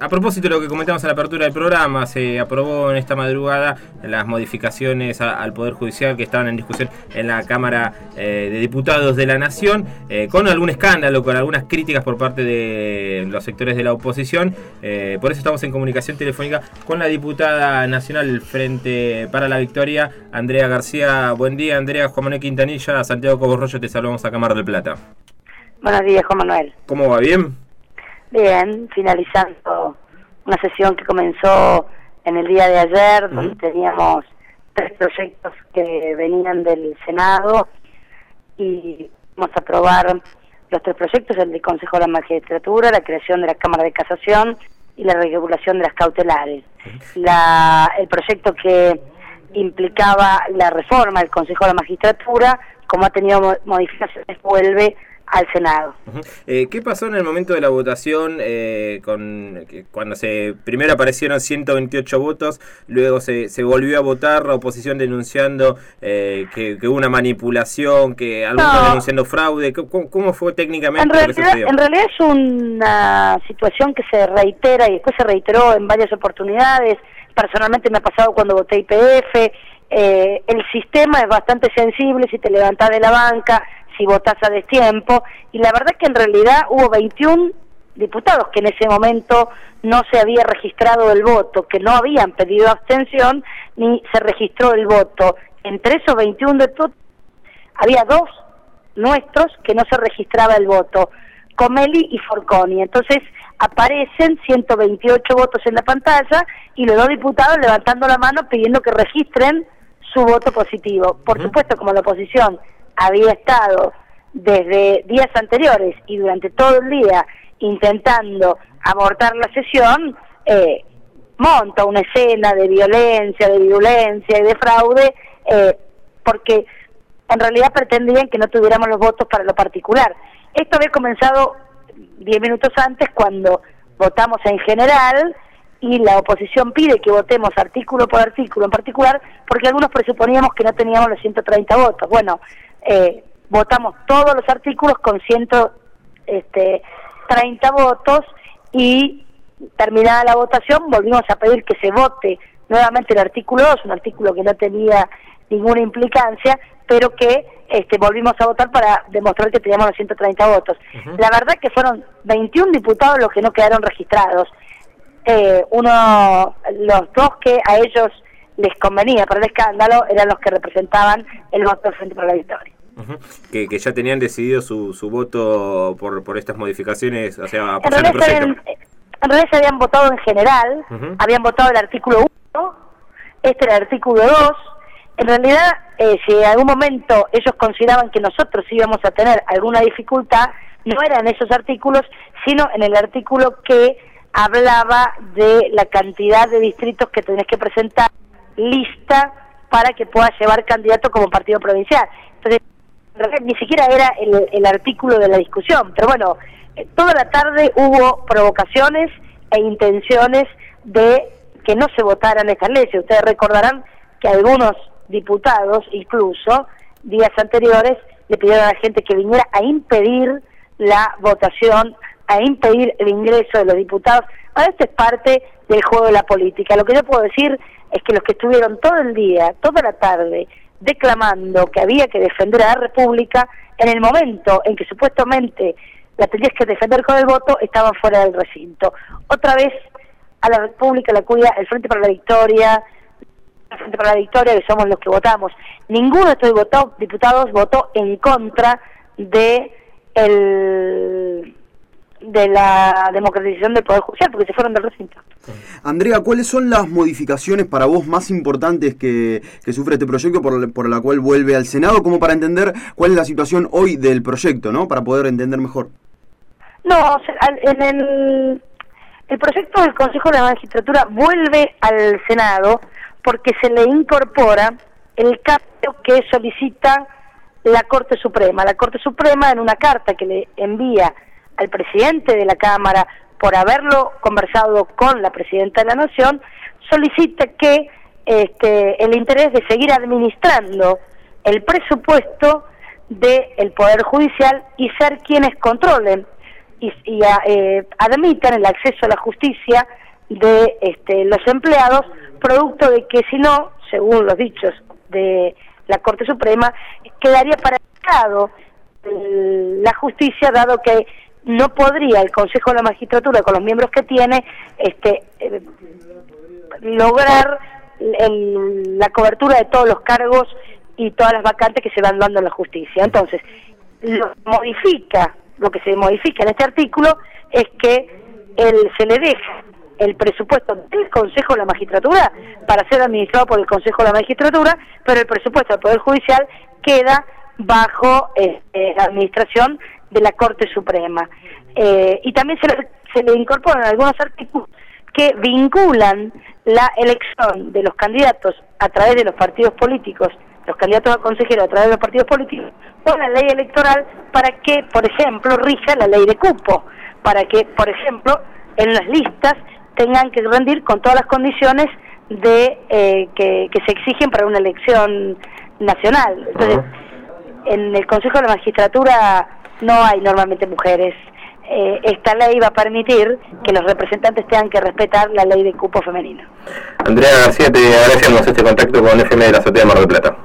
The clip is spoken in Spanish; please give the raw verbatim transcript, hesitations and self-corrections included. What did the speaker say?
A propósito de lo que comentamos en la apertura del programa, se aprobó en esta madrugada las modificaciones a, al Poder Judicial que estaban en discusión en la Cámara eh, de Diputados de la Nación, eh, con algún escándalo, con algunas críticas por parte de los sectores de la oposición. Eh, por eso estamos en comunicación telefónica con la diputada nacional Frente para la Victoria, Andrea García. Buen día, Andrea. Juan Manuel Quintanilla, Santiago Cobos-Rollo, te saludamos a Cámara del Plata. Buenos días, Juan Manuel. ¿Cómo va? ¿Bien? Bien, finalizando una sesión que comenzó en el día de ayer, uh-huh. donde teníamos tres proyectos que venían del Senado y vamos a aprobar los tres proyectos, el del Consejo de la Magistratura, la creación de la Cámara de Casación y la regulación de las cautelares. Uh-huh. La, el proyecto que implicaba la reforma del Consejo de la Magistratura, como ha tenido modificaciones, vuelve al Senado. Uh-huh. Eh, ¿Qué pasó en el momento de la votación eh, con cuando se primero aparecieron ciento veintiocho votos, luego se, se volvió a votar, la oposición denunciando eh, que, que hubo una manipulación, que algunos no. denunciando fraude? ¿Cómo, cómo fue técnicamente? En realidad, en realidad es una situación que se reitera y después se reiteró en varias oportunidades. Personalmente me ha pasado cuando voté I P F. Eh, el sistema es bastante sensible si te levantás de la banca, si votás a destiempo, y la verdad que en realidad hubo veintiún diputados que en ese momento no se había registrado el voto, que no habían pedido abstención, ni se registró el voto. Entre esos veintiún diputados había dos nuestros que no se registraba el voto, Comelli y Forconi. Entonces aparecen ciento veintiocho votos en la pantalla y los dos diputados levantando la mano pidiendo que registren su voto positivo. Por uh-huh. supuesto, como la oposición había estado desde días anteriores y durante todo el día intentando abortar la sesión, eh, monta una escena de violencia, de violencia y de fraude, eh, porque en realidad pretendían que no tuviéramos los votos para lo particular. Esto había comenzado diez minutos antes, cuando votamos en general y la oposición pide que votemos artículo por artículo en particular, porque algunos presuponíamos que no teníamos los ciento treinta votos. Bueno, eh, votamos todos los artículos con ciento treinta votos y terminada la votación volvimos a pedir que se vote nuevamente el artículo dos, un artículo que no tenía ninguna implicancia, pero que este, volvimos a votar para demostrar que teníamos los ciento treinta votos. Uh-huh. La verdad que fueron veintiún diputados los que no quedaron registrados. Eh, uno, los dos que a ellos les convenía para el escándalo eran los que representaban el voto del Frente para la Victoria. Uh-huh. que, que ya tenían decidido su, su voto por por estas modificaciones, o sea, en realidad, el proyecto. Habían, en realidad se habían votado en general, uh-huh. habían votado el artículo uno, este era el artículo dos. En realidad, eh, si en algún momento ellos consideraban que nosotros íbamos a tener alguna dificultad, no era en esos artículos, sino en el artículo que hablaba de la cantidad de distritos que tenés que presentar lista para que puedas llevar candidato como partido provincial. Entonces, en realidad, ni siquiera era el, el artículo de la discusión, pero bueno, eh, toda la tarde hubo provocaciones e intenciones de que no se votaran estas leyes. Ustedes recordarán que algunos diputados, incluso días anteriores, le pidieron a la gente que viniera a impedir la votación, a impedir el ingreso de los diputados. Ahora, esto es parte del juego de la política. Lo que yo puedo decir es que los que estuvieron todo el día, toda la tarde, declamando que había que defender a la República, en el momento en que supuestamente la tenías que defender con el voto, estaban fuera del recinto. Otra vez a la República la cuida el Frente para la Victoria, el Frente para la Victoria, que somos los que votamos. Ninguno de estos diputados, diputados votó en contra de el de la democratización del Poder Judicial, porque se fueron del recinto. Andrea, ¿cuáles son las modificaciones para vos más importantes que, que sufre este proyecto por, por la cual vuelve al Senado, como para entender cuál es la situación hoy del proyecto, ¿no? Para poder entender mejor. No, en el, el proyecto del Consejo de la Magistratura vuelve al Senado porque se le incorpora el cambio que solicita la Corte Suprema. La Corte Suprema, en una carta que le envía al presidente de la Cámara por haberlo conversado con la presidenta de la Nación, solicita que este, el interés de seguir administrando el presupuesto del Poder Judicial y ser quienes controlen y, y eh, admitan el acceso a la justicia de este, los empleados, producto de que si no, según los dichos de la Corte Suprema, quedaría paralizado la justicia, dado que no podría el Consejo de la Magistratura, con los miembros que tiene, este eh, lograr el, la cobertura de todos los cargos y todas las vacantes que se van dando en la justicia. Entonces, lo modifica, lo que se modifica en este artículo es que el, se le deja el presupuesto del Consejo de la Magistratura para ser administrado por el Consejo de la Magistratura, pero el presupuesto del Poder Judicial queda bajo eh, eh, la administración de la Corte Suprema. Eh, y también se le, se le incorporan algunos artículos que vinculan la elección de los candidatos a través de los partidos políticos, los candidatos a consejeros a través de los partidos políticos, con la ley electoral, para que, por ejemplo, rija la ley de cupo, para que, por ejemplo, en las listas tengan que rendir con todas las condiciones de eh, que, que se exigen para una elección nacional. Entonces, uh-huh. en el Consejo de la Magistratura no hay normalmente mujeres. Eh, esta ley va a permitir que los representantes tengan que respetar la ley de cupo femenino. Andrea García, te agradecemos este contacto con F M de la Azotea Mar del Plata.